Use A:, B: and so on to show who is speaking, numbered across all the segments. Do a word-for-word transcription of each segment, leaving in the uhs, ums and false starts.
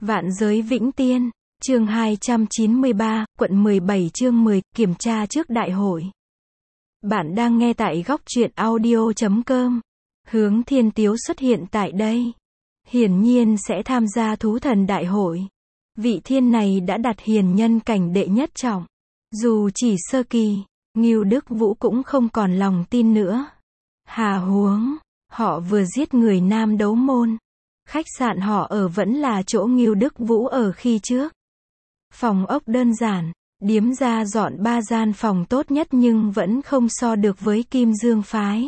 A: Vạn giới vĩnh tiên, chương hai trăm chín mươi ba, quận mười bảy chương mười, kiểm tra trước đại hội. Bạn đang nghe tại góc truyện audio chấm com. Hướng Thiên Tiếu xuất hiện tại đây. Hiển nhiên sẽ tham gia thú thần đại hội. Vị thiên này đã đạt hiền nhân cảnh đệ nhất trọng. Dù chỉ sơ kỳ, Ngưu Đức Vũ cũng không còn lòng tin nữa. Hà huống, họ vừa giết người Nam Đấu Môn. Khách sạn họ ở vẫn là chỗ Ngưu Đức Vũ ở khi trước. Phòng ốc đơn giản, điếm ra dọn ba gian phòng tốt nhất nhưng vẫn không so được với Kim Dương phái.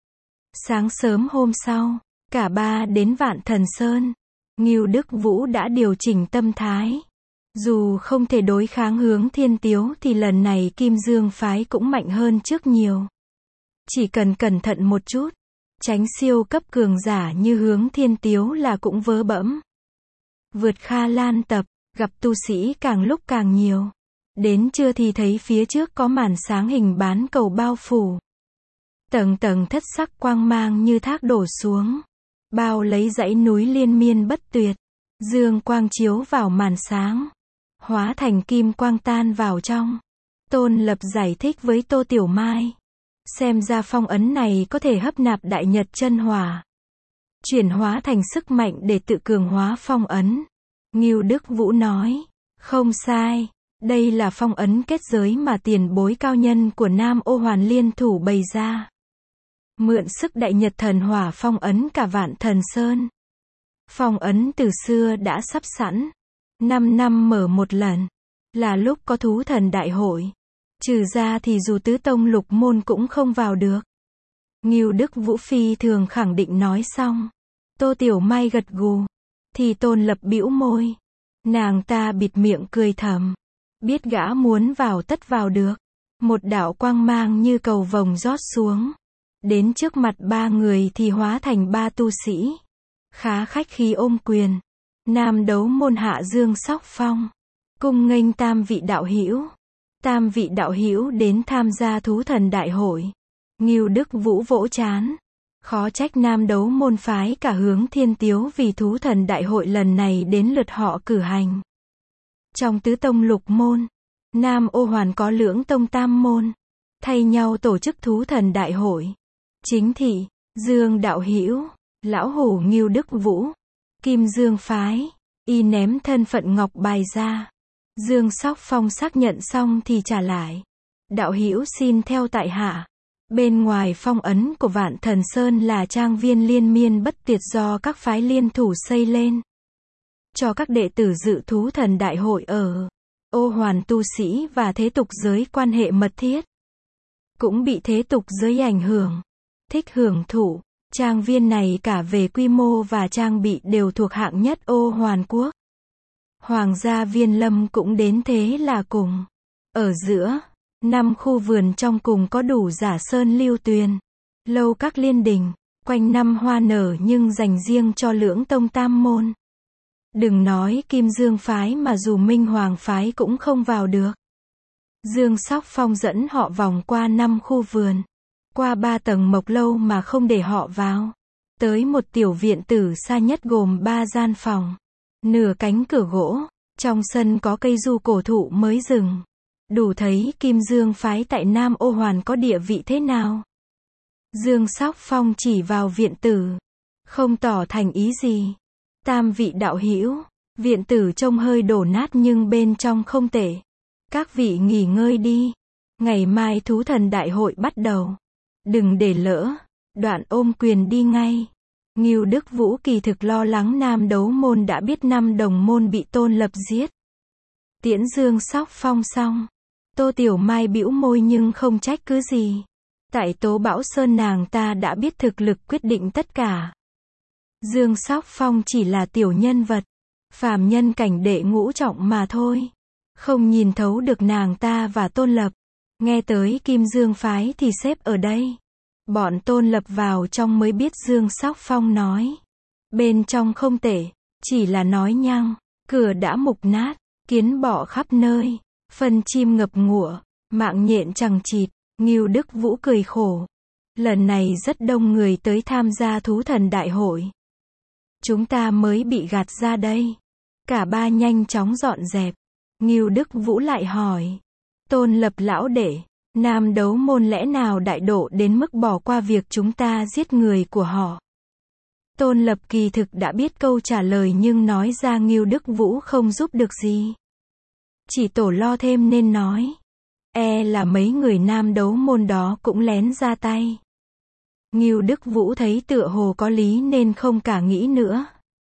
A: Sáng sớm hôm sau, cả ba đến Vạn Thần Sơn. Ngưu Đức Vũ đã điều chỉnh tâm thái. Dù không thể đối kháng Hướng Thiên Tiếu thì lần này Kim Dương phái cũng mạnh hơn trước nhiều. Chỉ cần cẩn thận một chút, tránh siêu cấp cường giả như Hướng Thiên Tiếu là cũng vớ bẫm. Vượt Kha Lan tập, gặp tu sĩ càng lúc càng nhiều. Đến trưa thì thấy phía trước có màn sáng hình bán cầu bao phủ. Tầng tầng thất sắc quang mang như thác đổ xuống. Bao lấy dãy núi liên miên bất tuyệt. Dương quang chiếu vào màn sáng. Hóa thành kim quang tan vào trong. Tôn Lập giải thích với Tô Tiểu Mai. Xem ra phong ấn này có thể hấp nạp đại nhật chân hỏa. Chuyển hóa thành sức mạnh để tự cường hóa phong ấn. Ngưu Đức Vũ nói. Không sai. Đây là phong ấn kết giới mà tiền bối cao nhân của Nam Ô Hoàn liên thủ bày ra. Mượn sức đại nhật thần hỏa phong ấn cả Vạn Thần Sơn. Phong ấn từ xưa đã sắp sẵn. Năm năm mở một lần. Là lúc có thú thần đại hội. Trừ ra thì dù tứ tông lục môn cũng không vào được. Ngưu Đức Vũ phi thường khẳng định nói xong. Tô Tiểu Mai gật gù. Thì Tôn Lập bĩu môi. Nàng ta bịt miệng cười thầm. Biết gã muốn vào tất vào được. Một đạo quang mang như cầu vồng rót xuống. Đến trước mặt ba người thì hóa thành ba tu sĩ. Khá khách khí ôm quyền. Nam Đấu Môn hạ Dương Sóc Phong. Cung nghênh tam vị đạo hữu. Tam vị đạo hữu đến tham gia thú thần đại hội. Ngưu Đức Vũ vỗ trán. Khó trách Nam Đấu Môn phái cả Hướng Thiên Tiếu vì thú thần đại hội lần này đến lượt họ cử hành. Trong tứ tông lục môn, Nam Ô Hoàn có lưỡng tông tam môn, thay nhau tổ chức thú thần đại hội. Chính thị, Dương đạo hữu, lão hủ Ngưu Đức Vũ, Kim Dương phái, y ném thân phận ngọc bài ra. Dương Sóc Phong xác nhận xong thì trả lại. Đạo hữu xin theo tại hạ. Bên ngoài phong ấn của Vạn Thần Sơn là trang viên liên miên bất tuyệt do các phái liên thủ xây lên. Cho các đệ tử dự thú thần đại hội ở. Ô Hoàn tu sĩ và thế tục giới quan hệ mật thiết. Cũng bị thế tục giới ảnh hưởng. Thích hưởng thụ. Trang viên này cả về quy mô và trang bị đều thuộc hạng nhất Ô Hoàn quốc. Hoàng gia Viên Lâm cũng đến thế là cùng. Ở giữa, năm khu vườn trong cùng có đủ giả sơn lưu tuyền, lâu các liên đình, quanh năm hoa nở nhưng dành riêng cho lưỡng tông tam môn. Đừng nói Kim Dương phái mà dù Minh Hoàng phái cũng không vào được. Dương Sóc Phong dẫn họ vòng qua năm khu vườn, qua ba tầng mộc lâu mà không để họ vào. Tới một tiểu viện tử xa nhất gồm ba gian phòng. Nửa cánh cửa gỗ, trong sân có cây du cổ thụ mới rừng. Đủ thấy Kim Dương phái tại Nam Ô Hoàn có địa vị thế nào. Dương Sóc Phong chỉ vào viện tử, không tỏ thành ý gì. Tam vị đạo hữu, viện tử trông hơi đổ nát nhưng bên trong không tệ. Các vị nghỉ ngơi đi. Ngày mai thú thần đại hội bắt đầu. Đừng để lỡ. Đoạn ôm quyền đi ngay. Ngưu Đức Vũ kỳ thực lo lắng Nam Đấu Môn đã biết năm đồng môn bị Tôn Lập giết. Tiễn Dương Sóc Phong xong. Tô Tiểu Mai bĩu môi nhưng không trách cứ gì. Tại Tố Bão Sơn nàng ta đã biết thực lực quyết định tất cả. Dương Sóc Phong chỉ là tiểu nhân vật. Phàm nhân cảnh đệ ngũ trọng mà thôi. Không nhìn thấu được nàng ta và Tôn Lập. Nghe tới Kim Dương phái thì xếp ở đây. Bọn Tôn Lập vào trong mới biết Dương Sóc Phong nói. Bên trong không tệ, chỉ là nói nhăng, cửa đã mục nát, kiến bọ khắp nơi, phân chim ngập ngụa, mạng nhện chằng chịt. Ngưu Đức Vũ cười khổ. Lần này rất đông người tới tham gia thú thần đại hội. Chúng ta mới bị gạt ra đây. Cả ba nhanh chóng dọn dẹp. Ngưu Đức Vũ lại hỏi. Tôn Lập lão đệ, Nam Đấu Môn lẽ nào đại độ đến mức bỏ qua việc chúng ta giết người của họ? Tôn Lập kỳ thực đã biết câu trả lời nhưng nói ra Ngưu Đức Vũ không giúp được gì. Chỉ tổ lo thêm nên nói. E là mấy người Nam Đấu Môn đó cũng lén ra tay. Ngưu Đức Vũ thấy tựa hồ có lý nên không cả nghĩ nữa.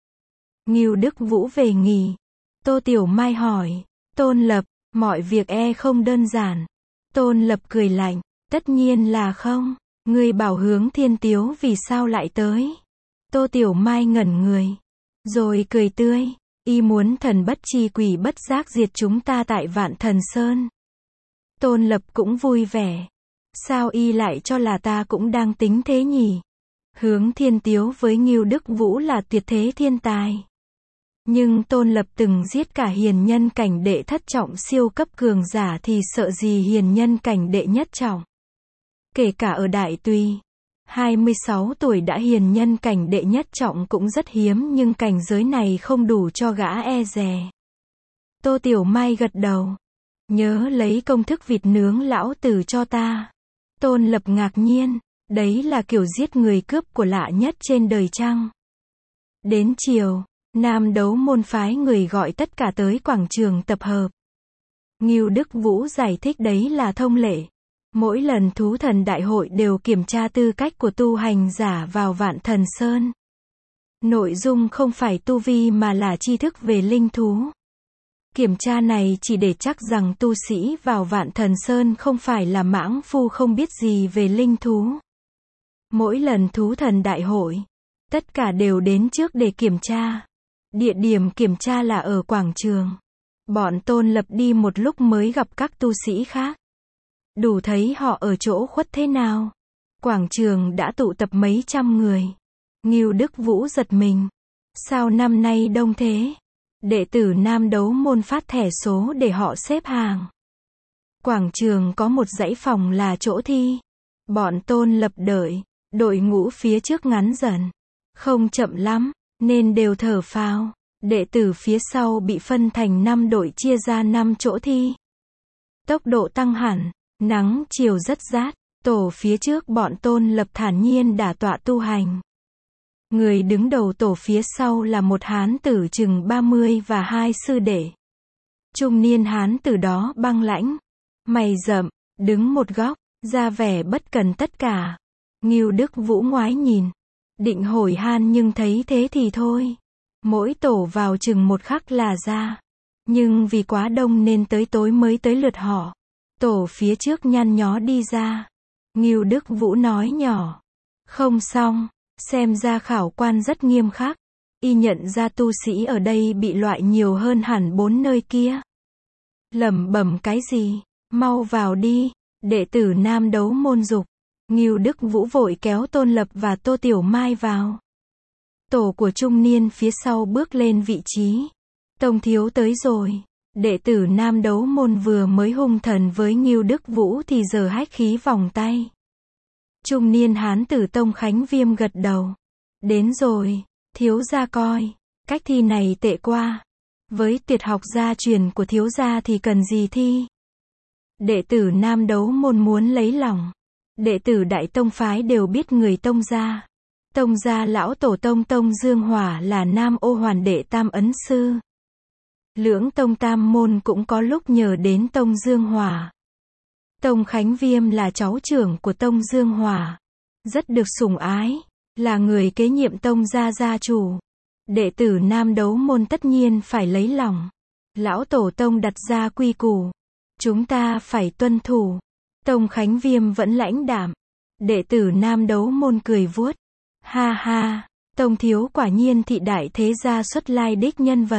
A: Ngưu Đức Vũ về nghỉ. Tô Tiểu Mai hỏi. Tôn Lập, mọi việc e không đơn giản. Tôn Lập cười lạnh. Tất nhiên là không. Ngươi bảo Hướng Thiên Tiếu vì sao lại tới? Tô Tiểu Mai ngẩn người. Rồi cười tươi. Y muốn thần bất tri quỷ bất giác diệt chúng ta tại Vạn Thần Sơn. Tôn Lập cũng vui vẻ. Sao y lại cho là ta cũng đang tính thế nhỉ? Hướng Thiên Tiếu với Ngưu Đức Vũ là tuyệt thế thiên tài. Nhưng Tôn Lập từng giết cả hiền nhân cảnh đệ thất trọng siêu cấp cường giả thì sợ gì hiền nhân cảnh đệ nhất trọng. Kể cả ở Đại Tùy, hai mươi sáu tuổi đã hiền nhân cảnh đệ nhất trọng cũng rất hiếm nhưng cảnh giới này không đủ cho gã e dè. Tô Tiểu Mai gật đầu. Nhớ lấy công thức vịt nướng lão tử cho ta. Tôn Lập ngạc nhiên. Đấy là kiểu giết người cướp của lạ nhất trên đời chăng? Đến chiều, Nam Đấu Môn phái người gọi tất cả tới quảng trường tập hợp. Ngưu Đức Vũ giải thích đấy là thông lệ. Mỗi lần thú thần đại hội đều kiểm tra tư cách của tu hành giả vào Vạn Thần Sơn. Nội dung không phải tu vi mà là tri thức về linh thú. Kiểm tra này chỉ để chắc rằng tu sĩ vào Vạn Thần Sơn không phải là mãng phu không biết gì về linh thú. Mỗi lần thú thần đại hội, tất cả đều đến trước để kiểm tra. Địa điểm kiểm tra là ở quảng trường. Bọn Tôn Lập đi một lúc mới gặp các tu sĩ khác. Đủ thấy họ ở chỗ khuất thế nào. Quảng trường đã tụ tập mấy trăm người. Ngưu Đức Vũ giật mình. Sao năm nay đông thế? Đệ tử Nam Đấu Môn phát thẻ số để họ xếp hàng. Quảng trường có một dãy phòng là chỗ thi. Bọn Tôn Lập đợi. Đội ngũ phía trước ngắn dần. Không chậm lắm, nên đều thở phào. Đệ tử phía sau bị phân thành năm đội chia ra năm chỗ thi. Tốc độ tăng hẳn. Nắng chiều rất rát. Tổ phía trước bọn Tôn Lập thản nhiên đả tọa tu hành. Người đứng đầu tổ phía sau là một hán tử chừng ba mươi và hai sư đệ. Trung niên hán tử đó băng lãnh, mày rậm, đứng một góc, ra vẻ bất cần tất cả. Ngưu Đức Vũ ngoái nhìn, định hỏi han nhưng thấy thế thì thôi. Mỗi tổ vào chừng một khắc là ra. Nhưng vì quá đông nên tới tối mới tới lượt họ. Tổ phía trước nhăn nhó đi ra. Ngưu Đức Vũ nói nhỏ. Không xong. Xem ra khảo quan rất nghiêm khắc. Y nhận ra tu sĩ ở đây bị loại nhiều hơn hẳn bốn nơi kia. Lẩm bẩm cái gì? Mau vào đi. Đệ tử Nam Đấu Môn dục. Ngưu Đức Vũ vội kéo Tôn Lập và Tô Tiểu Mai vào. Tổ của trung niên phía sau bước lên vị trí. Tông thiếu tới rồi. Đệ tử Nam Đấu Môn vừa mới hung thần với Ngưu Đức Vũ thì giờ hách khí vòng tay. Trung niên hán tử Tông Khánh Viêm gật đầu. Đến rồi, thiếu gia coi. Cách thi này tệ qua. Với tuyệt học gia truyền của thiếu gia thì cần gì thi? Đệ tử Nam Đấu Môn muốn lấy lòng. Đệ tử Đại Tông phái đều biết người Tông gia. Tông gia lão tổ Tông Tông Dương Hỏa là Nam Ô Hoàn đệ tam ấn sư. Lưỡng Tông Tam Môn cũng có lúc nhờ đến Tông Dương Hỏa. Tông Khánh Viêm là cháu trưởng của Tông Dương Hỏa. Rất được sủng ái. Là người kế nhiệm Tông gia gia chủ. Đệ tử Nam Đấu Môn tất nhiên phải lấy lòng. Lão tổ Tông đặt ra quy củ. Chúng ta phải tuân thủ. Tông Khánh Viêm vẫn lãnh đạm. Đệ tử Nam Đấu Môn cười vuốt. Ha ha, Tông thiếu quả nhiên thị đại thế gia xuất lai đích nhân vật.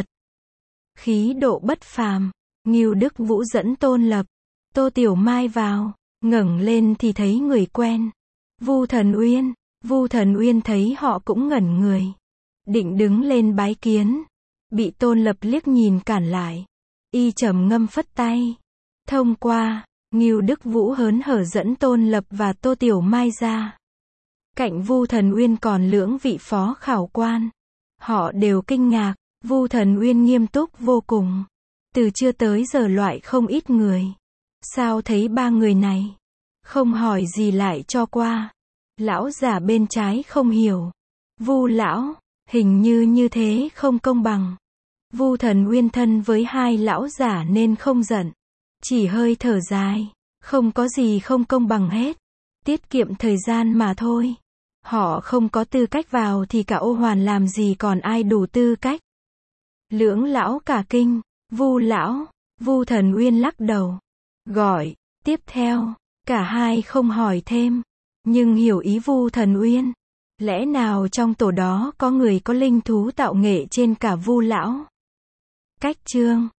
A: Khí độ bất phàm. Ngưu Đức Vũ dẫn Tôn Lập, Tô Tiểu Mai vào, ngẩng lên thì thấy người quen. Vu Thần Uyên. Vu Thần Uyên thấy họ cũng ngẩn người. Định đứng lên bái kiến. Bị Tôn Lập liếc nhìn cản lại. Y trầm ngâm phất tay. Thông qua. Ngưu Đức Vũ hớn hở dẫn Tôn Lập và Tô Tiểu Mai ra. Cạnh Vu Thần Uyên còn lưỡng vị phó khảo quan. Họ đều kinh ngạc. Vu Thần Uyên nghiêm túc vô cùng. Từ trưa tới giờ loại không ít người. Sao thấy ba người này? Không hỏi gì lại cho qua. Lão giả bên trái không hiểu. Vu lão, hình như như thế không công bằng. Vu Thần Uyên thân với hai lão giả nên không giận. Chỉ hơi thở dài. Không có gì không công bằng hết. Tiết kiệm thời gian mà thôi. Họ không có tư cách vào thì cả Ô Hoàn làm gì còn ai đủ tư cách. Lưỡng lão cả kinh. Vu lão, Vu Thần Uyên lắc đầu. Gọi, tiếp theo, cả hai không hỏi thêm. Nhưng hiểu ý Vu Thần Uyên. Lẽ nào trong tổ đó có người có linh thú tạo nghệ trên cả Vu lão? Cách chương